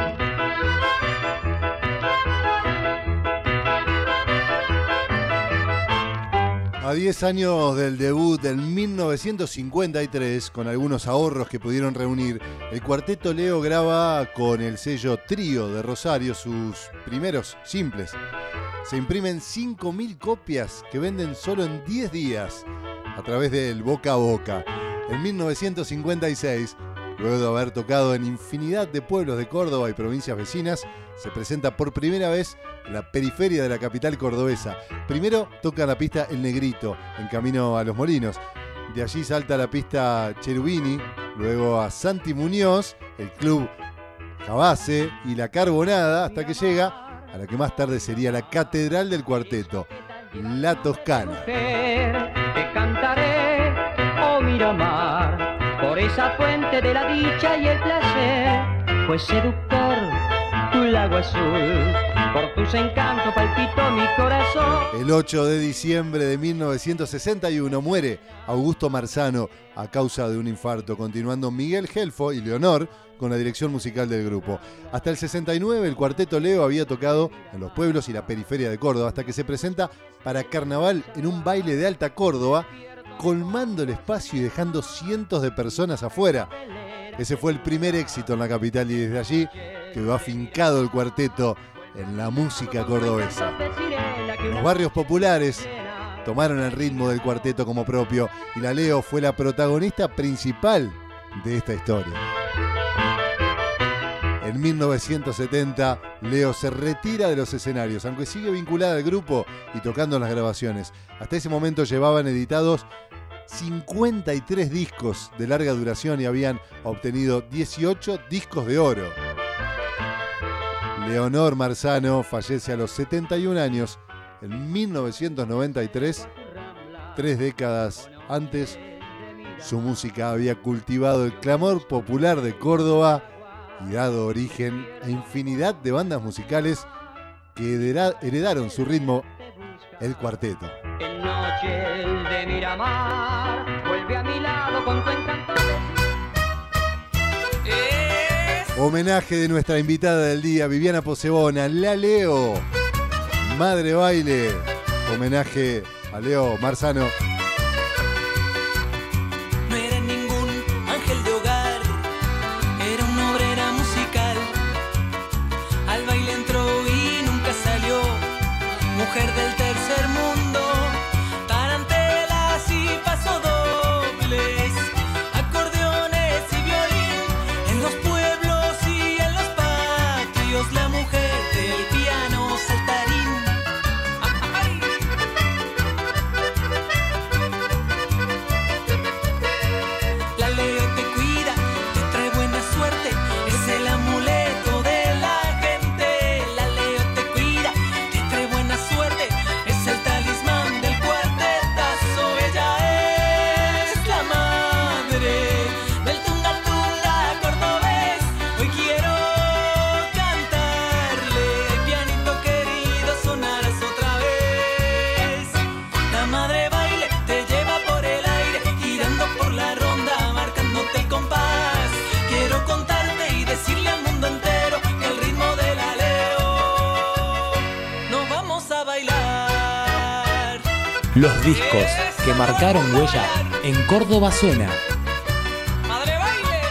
A 10 años del debut del 1953, con algunos ahorros que pudieron reunir, el Cuarteto Leo graba con el sello Trío de Rosario sus primeros simples. Se imprimen 5.000 copias que venden solo en 10 días a través del boca a boca. En 1956, luego de haber tocado en infinidad de pueblos de Córdoba y provincias vecinas, se presenta por primera vez en la periferia de la capital cordobesa. Primero toca la pista El Negrito, en camino a Los Molinos. De allí salta a la pista Cherubini, luego a Santi Muñoz, el club Jabase y la Carbonada, hasta que llega a la que más tarde sería la catedral del cuarteto, La Toscana. Te cantaré, oh Miramar, por esa fuente de la dicha y el placer, pues seductor tu lago azul, por tus encantos palpitó mi corazón. El 8 de diciembre de 1961 muere Augusto Marzano a causa de un infarto, continuando Miguel Gelfo y Leonor con la dirección musical del grupo. Hasta el 69 el Cuarteto Leo había tocado en los pueblos y la periferia de Córdoba, hasta que se presenta para Carnaval en un baile de Alta Córdoba, colmando el espacio y dejando cientos de personas afuera. Ese fue el primer éxito en la capital y desde allí quedó afincado el cuarteto en la música cordobesa. Los barrios populares tomaron el ritmo del cuarteto como propio y la Leo fue la protagonista principal de esta historia. En 1970, Leo se retira de los escenarios, aunque sigue vinculada al grupo y tocando en las grabaciones. Hasta ese momento llevaban editados 53 discos de larga duración y habían obtenido 18 discos de oro. Leonor Marzano fallece a los 71 años en 1993. 3 décadas antes, su música había cultivado el clamor popular de Córdoba y dado origen a infinidad de bandas musicales que heredaron su ritmo, el cuarteto. En noche de Miramar, vuelve a mi lado con tu encanto. Homenaje de nuestra invitada del día, Viviana Posebona, la Leo, Madre Baile. Homenaje a Leo Marzano. No era ningún ángel de hogar, era una obrera musical. Al baile entró y nunca salió, mujer del tercer mundo, tarantelas y pasodobles, acordeones y violines. Los discos que marcaron huella en Córdoba Suena. Madre baile.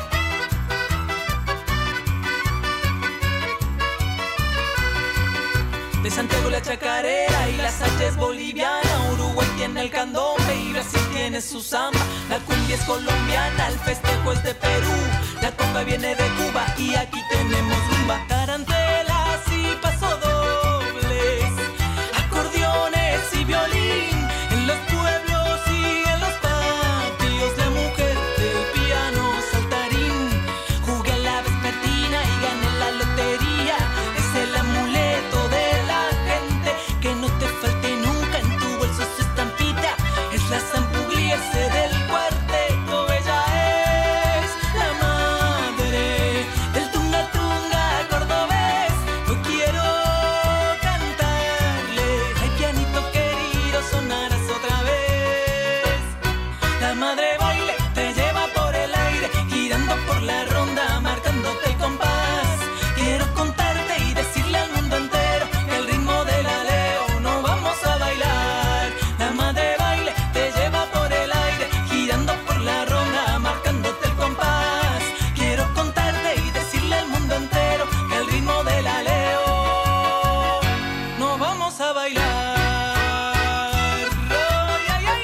De Santiago la chacarera y la salsa es boliviana. Uruguay tiene el candombe y Brasil tiene su samba. La cumbia es colombiana, el festejo es de Perú. La conga viene de Cuba y aquí tenemos rumba. Tarantelas y pasodobles, acordeones y violín. En los pueblos y en los patios, la mujer del piano saltarín. Jugué a la vespertina y gané la lotería. Es el amuleto de la gente, que no te falte nunca en tu bolso su estampita. Es la zampugliese del cuarteto, ella es la madre del tunga tunga cordobés. Hoy quiero cantarle, ay pianito querido, sonarás otra vez. La madre baile te lleva por el aire, girando por la ronda, marcándote el compás. Quiero contarte y decirle al mundo entero que el ritmo de la Leo no vamos a bailar. La madre baile te lleva por el aire, girando por la ronda, marcándote el compás. Quiero contarte y decirle al mundo entero que el ritmo de la Leo no vamos a bailar. Ay, ay, ay.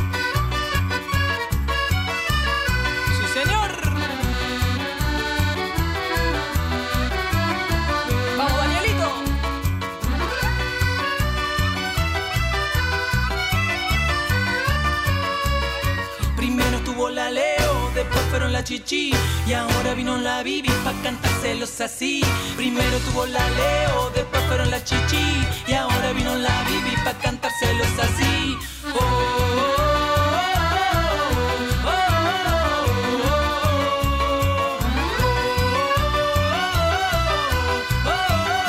Sí, señor. Vamos, Danielito. Primero estuvo la Leo, después fueron la Chichi y ahora vino la Bibi pa' cantárselos así. Primero tuvo la Leo, después fueron la Chichi y ahora vino la Bibi pa' cantárselos así. Oh, oh, oh, oh, oh,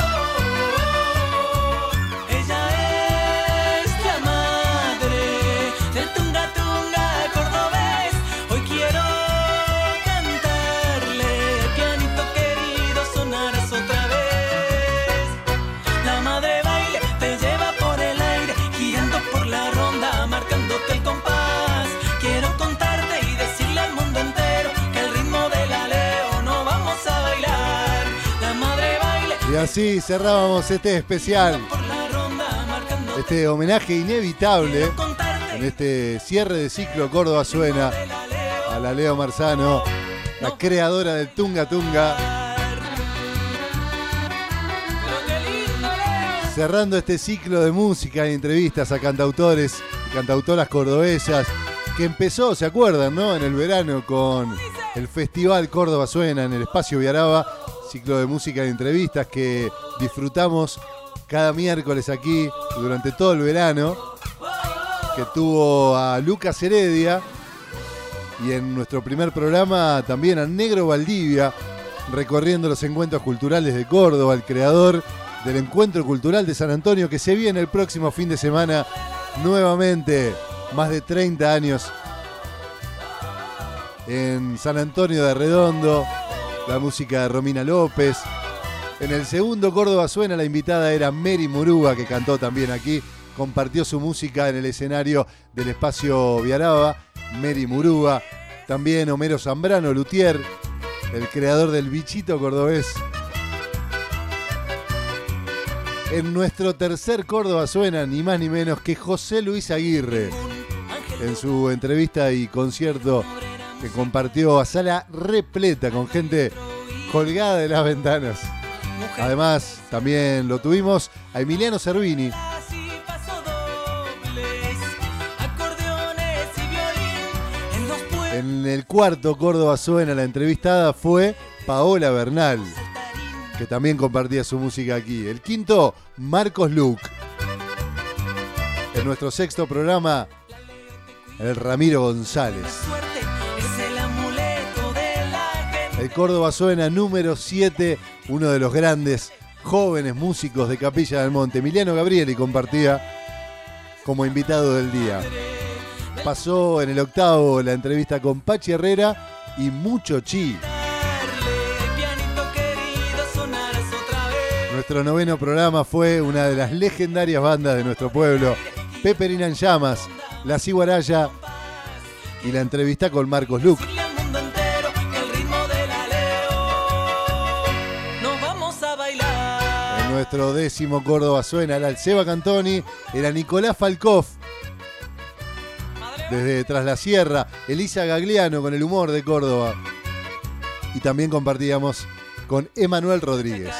oh. Ella es la madre del tunga tunga cordobés. Hoy quiero cantarle, pianito querido, sonarás otra vez. La madre baile te lleva por el aire, girando por la ronda, marcándote el compás. Quiero contarte y decirle al mundo entero que el ritmo de la Leo no vamos a bailar. La madre baile Y así cerrábamos este especial, por la ronda, marcándote este homenaje inevitable en este cierre de ciclo Córdoba Suena a la Leo Marzano, la creadora del Tunga Tunga. Cerrando este ciclo de música y entrevistas a cantautores y cantautoras cordobesas, que empezó, ¿se acuerdan, no? En el verano con el Festival Córdoba Suena en el Espacio Viaraba, ciclo de música y entrevistas que disfrutamos cada miércoles aquí durante todo el verano, que tuvo a Lucas Heredia y en nuestro primer programa también a Negro Valdivia, recorriendo los encuentros culturales de Córdoba, el creador del Encuentro Cultural de San Antonio, que se viene el próximo fin de semana nuevamente, más de 30 años en San Antonio de Redondo, la música de Romina López. En el segundo Córdoba Suena la invitada era Mary Murúa, que cantó también aquí, compartió su música en el escenario del Espacio Viaraba. Mary Murúa, también Homero Zambrano Luthier, el creador del bichito cordobés. En nuestro tercer Córdoba Suena, ni más ni menos que José Luis Aguirre, en su entrevista y concierto que compartió a sala repleta con gente colgada de las ventanas. Además, también lo tuvimos a Emiliano Cervini. En el cuarto Córdoba Suena, la entrevistada fue Paola Bernal, que también compartía su música aquí. El quinto, Marcos Luc. En nuestro sexto programa, el Ramiro González. El Córdoba Suena número 7, uno de los grandes jóvenes músicos de Capilla del Monte, Emiliano Gabrieli, compartía como invitado del día. Pasó en el octavo la entrevista con Pachi Herrera y Mucho Chi. Nuestro noveno programa fue una de las legendarias bandas de nuestro pueblo, Peperina en Llamas, La Ciguaraya y la entrevista con Marcos Luc. En nuestro 10º Córdoba Suena, el Alceba Cantoni, era Nicolás Falcoff. Desde Tras la Sierra, Elisa Gagliano con el humor de Córdoba. Y también compartíamos con Emanuel Rodríguez.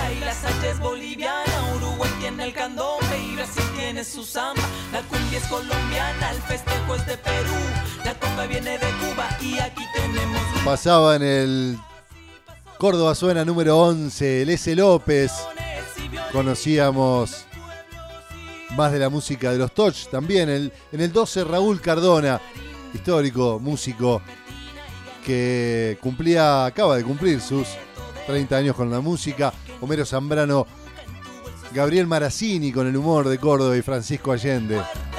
El candombe y Brasil tiene su samba, la cumbia es colombiana, el festejo es de Perú, la conga viene de Cuba y aquí tenemos... Pasaba en el Córdoba Suena número 11, el S. López. Conocíamos más de la música de los Toch. También en el 12, Raúl Cardona, histórico músico que acaba de cumplir sus 30 años con la música. Homero Zambrano, Gabriel Marazzini con el humor de Córdoba y Francisco Allende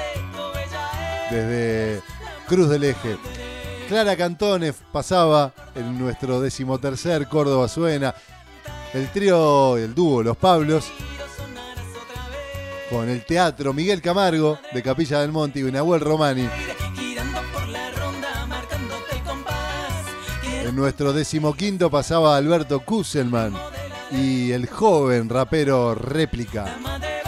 desde Cruz del Eje. Clara Cantone pasaba en nuestro 13º Córdoba Suena. El trío, el dúo Los Pablos con el teatro Miguel Camargo de Capilla del Monte y Nahuel Romani. En nuestro 15º pasaba Alberto Kusselman y el joven rapero Réplica.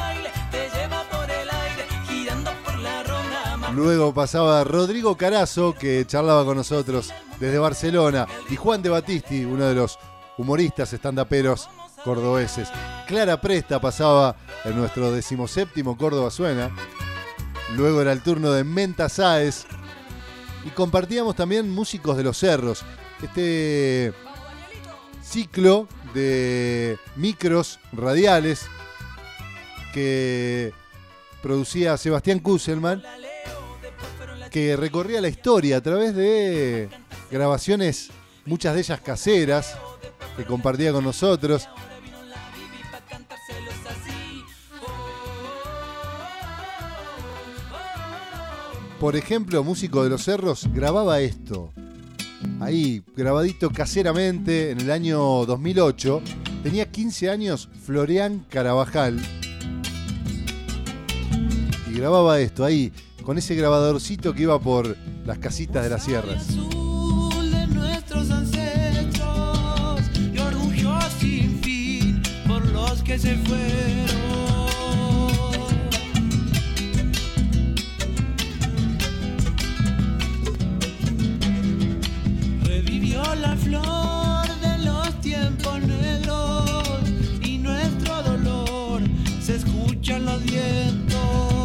Luego pasaba Rodrigo Carazo, que charlaba con nosotros desde Barcelona, y Juan de Batisti, uno de los humoristas estandaperos cordobeses. Clara Presta pasaba en nuestro 17º Córdoba Suena. Luego era el turno de Menta Sáez y compartíamos también músicos de los cerros. Este ciclo de micros radiales que producía Sebastián Kusselman, que recorría la historia a través de grabaciones, muchas de ellas caseras, que compartía con nosotros. Por ejemplo, músico de los cerros grababa esto. Ahí, grabadito caseramente en el año 2008. Tenía 15 años Florian Carabajal. Y grababa esto ahí, con ese grabadorcito que iba por las casitas de las sierras. De nuestros ancestros y orgullo sin fin por los que se fueron. Revivió la flor de los tiempos negros y nuestro dolor se escucha en los vientos.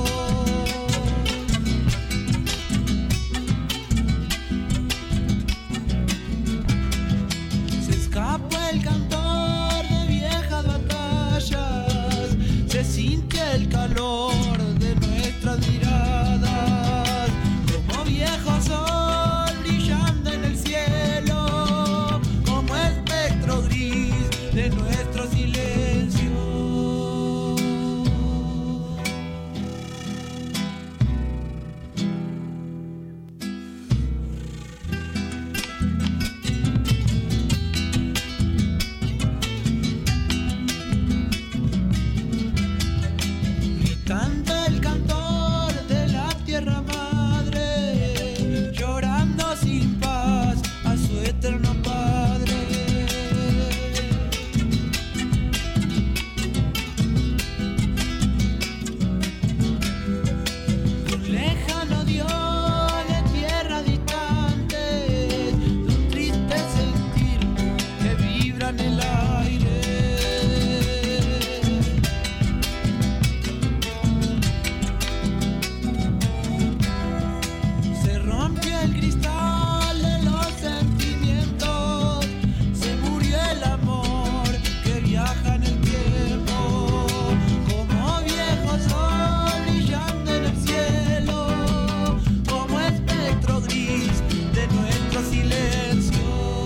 El cantor de viejas batallas, se siente el calor de nuestras miradas, como viejo sol brillando en el cielo, como espectro gris de nuestro silencio. Canta el cantor de la tierra madre, llorando sin paz a su eterno padre. Un lejano Dios de tierra distante, de un triste sentir que vibra en el aire. El cristal de los sentimientos, se murió el amor que viaja en el tiempo, como viejo sol brillando en el cielo, como espectro gris de nuestro silencio.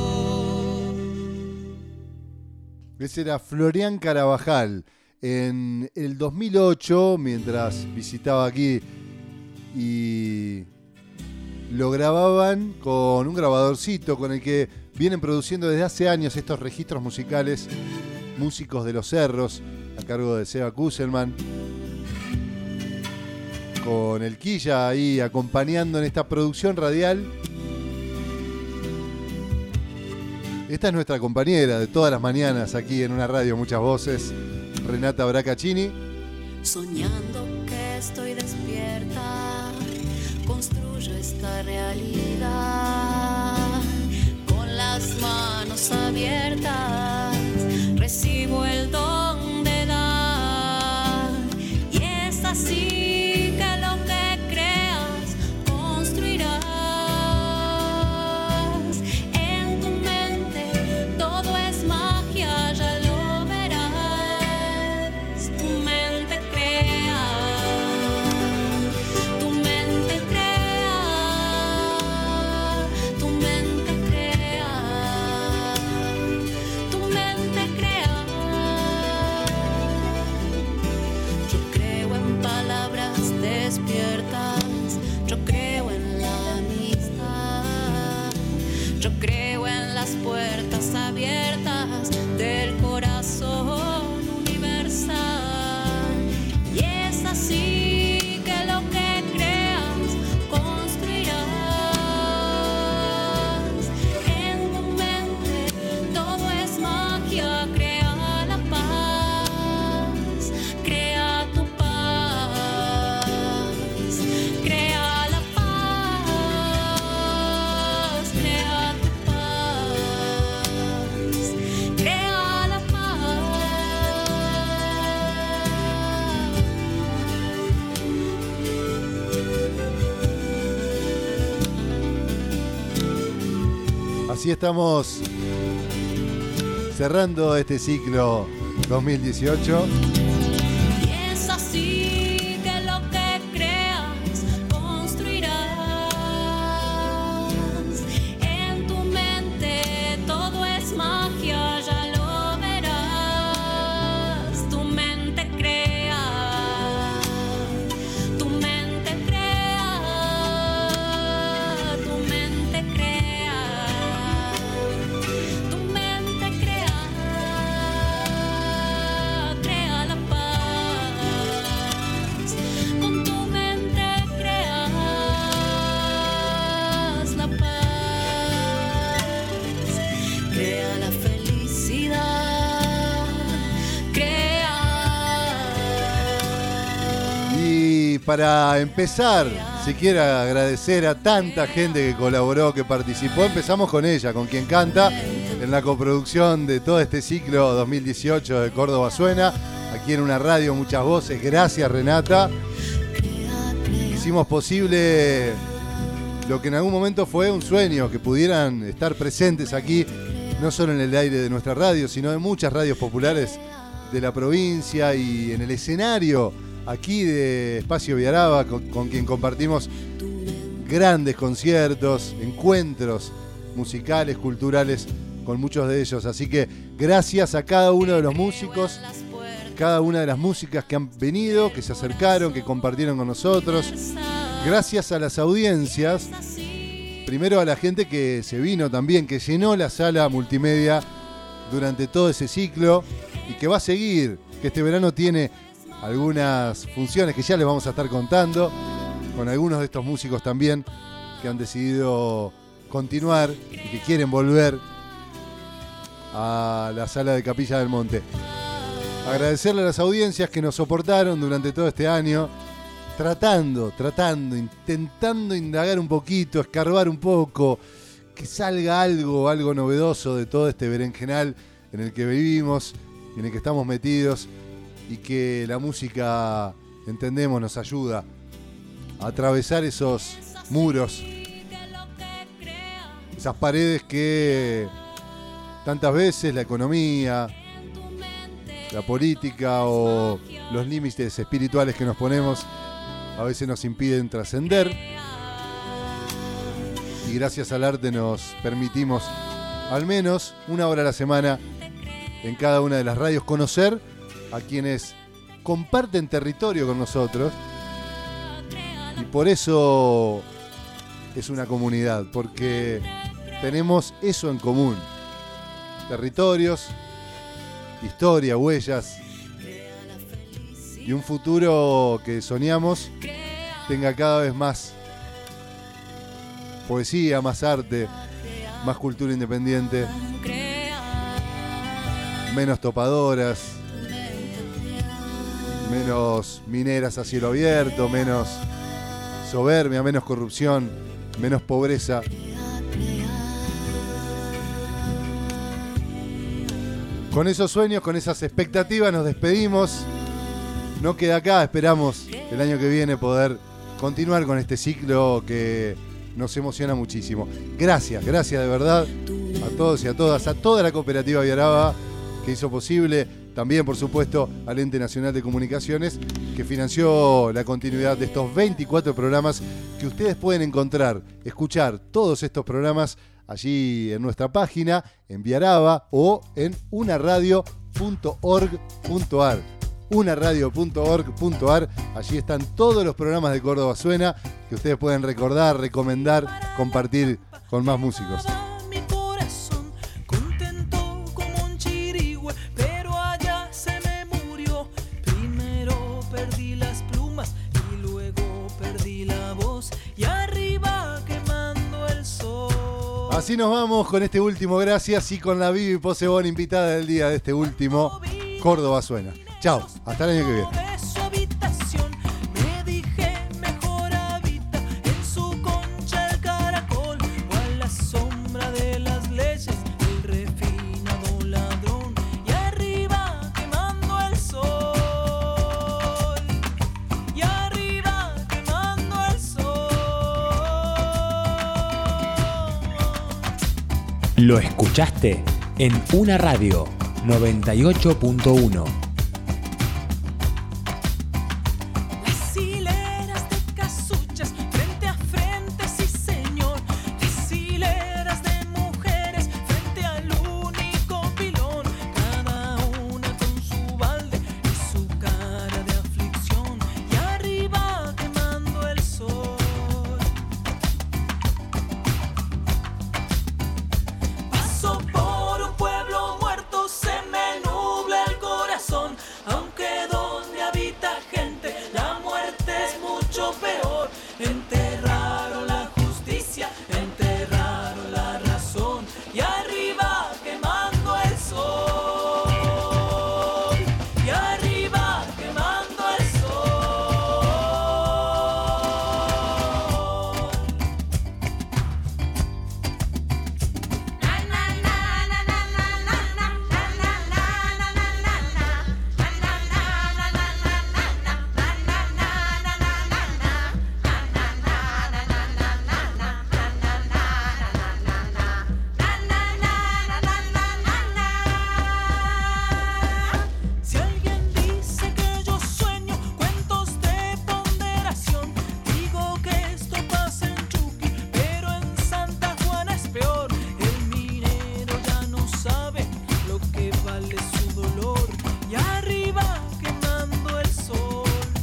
Ese era Florian Carabajal. En el 2008, mientras visitaba aquí y lo grababan con un grabadorcito con el que vienen produciendo desde hace años estos registros musicales, músicos de los cerros, a cargo de Seba Kusselman, con el Quilla ahí acompañando en esta producción radial. Esta es nuestra compañera de todas las mañanas aquí en una radio, muchas voces, Renata Bracaccini. Soñando que estoy despierta, construyo esta realidad. Con las manos abiertas, recibo el don de dar. Y es así que lo que creas, construirás. En tu mente todo es magia, ya lo verás. Tu mente crea, tu mente crea, tu mente crea, tu mente crea. Yo creo en palabras despiertas, yo creo en la amistad, yo creo en las puertas abiertas del corazón universal. Y es así que lo que creas, construirás. En tu mente todo es magia, crea la paz, crea tu paz, crea la paz, crea tu paz, crea la paz. Así estamos cerrando este ciclo 2018. Y es así que lo que creas, construirás. En tu mente todo es magia, ya lo verás. Tu mente crea, tu mente crea, tu mente crea, tu mente crea, crea la paz. Con tu mente creas la paz, crea la felicidad, crea. Y para empezar, si quiero agradecer a tanta gente que colaboró, que participó, empezamos con ella, con quien canta en la coproducción de todo este ciclo 2018 de Córdoba Suena, aquí en una radio, muchas voces. Gracias, Renata. Hicimos posible lo que en algún momento fue un sueño, que pudieran estar presentes aquí, no solo en el aire de nuestra radio, sino de muchas radios populares de la provincia y en el escenario aquí de Espacio Viaraba, con quien compartimos grandes conciertos, encuentros musicales, culturales, con muchos de ellos. Así que gracias a cada uno de los músicos, cada una de las músicas que han venido, que se acercaron, que compartieron con nosotros. Gracias a las audiencias, primero a la gente que se vino también, que llenó la sala multimedia durante todo ese ciclo y que va a seguir, que este verano tiene algunas funciones que ya les vamos a estar contando, con algunos de estos músicos también que han decidido continuar y que quieren volver a la sala de Capilla del Monte. Agradecerle a las audiencias que nos soportaron durante todo este año, intentando indagar un poquito, escarbar un poco, que salga algo novedoso de todo este berenjenal en el que vivimos, en el que estamos metidos, y que la música, entendemos, nos ayuda a atravesar esos muros, esas paredes que tantas veces la economía, la política o los límites espirituales que nos ponemos a veces nos impiden trascender, y gracias al arte nos permitimos al menos una hora a la semana en cada una de las radios conocer a quienes comparten territorio con nosotros, y por eso es una comunidad, porque tenemos eso en común: territorios, historia, huellas y un futuro que soñamos tenga cada vez más poesía, más arte, más cultura independiente, menos topadoras, menos mineras a cielo abierto, menos soberbia, menos corrupción, menos pobreza. Con esos sueños, con esas expectativas nos despedimos. No queda acá, esperamos el año que viene poder continuar con este ciclo que nos emociona muchísimo. Gracias de verdad a todos y a todas, a toda la cooperativa Viaraba que hizo posible, también por supuesto al Ente Nacional de Comunicaciones que financió la continuidad de estos 24 programas que ustedes pueden encontrar, escuchar todos estos programas allí en nuestra página, en Viaraba o en unaradio.org.ar. unaradio.org.ar. Allí están todos los programas de Córdoba Suena que ustedes pueden recordar, recomendar, compartir con más músicos. Mi corazón contento como un chirigüe, pero allá se me murió. Primero perdí las plumas y luego perdí la voz, y arriba quemando el sol. Así nos vamos con este último Gracias y con la Vivi Posebón, invitada del día de este último Córdoba Suena. Chao, hasta el año que viene. De su habitación me dije mejor habita en su concha el caracol, o a la sombra de las leyes el refinado ladrón, y arriba quemando el sol, y arriba quemando el sol. Lo escuchaste en Una Radio 98.1. Las hileras de casuchas frente a frente, sí señor. Las hileras de mujeres frente al único pilón, cada una con su balde y su cara de aflicción, y arriba quemando el sol. Paso por un pueblo muerto, se me nubla el corazón, aunque donde habita gente la muerte es mucho peor. Enterraron la justicia, enterraron la razón, y arriba quemando el sol, y arriba quemando el sol. Si alguien dice que yo sueño cuentos de ponderación, digo que esto pasa en Chuqui, pero en Santa Juana es peor. El minero ya no sabe lo que vale su dolor, y arriba quemando el sol.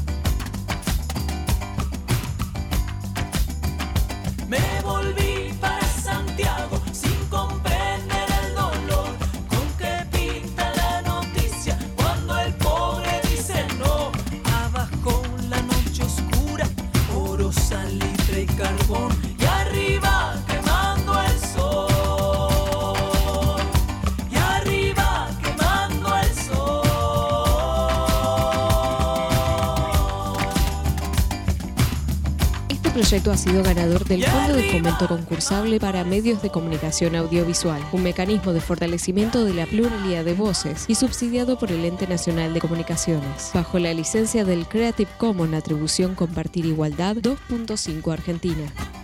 Me volví para Santiago sin comprender el dolor con que pinta la noticia cuando el pobre dice no. Abajo la noche oscura, oro, salitre y carbón, y arriba quemando el sol, y arriba quemando el sol. Este proyecto ha sido ganador del Fondo de Fomento Concursable para Medios de Comunicación Audiovisual, un mecanismo de fortalecimiento de la pluralidad de voces y subsidiado por el Ente Nacional de Comunicaciones, bajo la licencia del Creative Commons Atribución Compartir Igualdad 2.5 Argentina.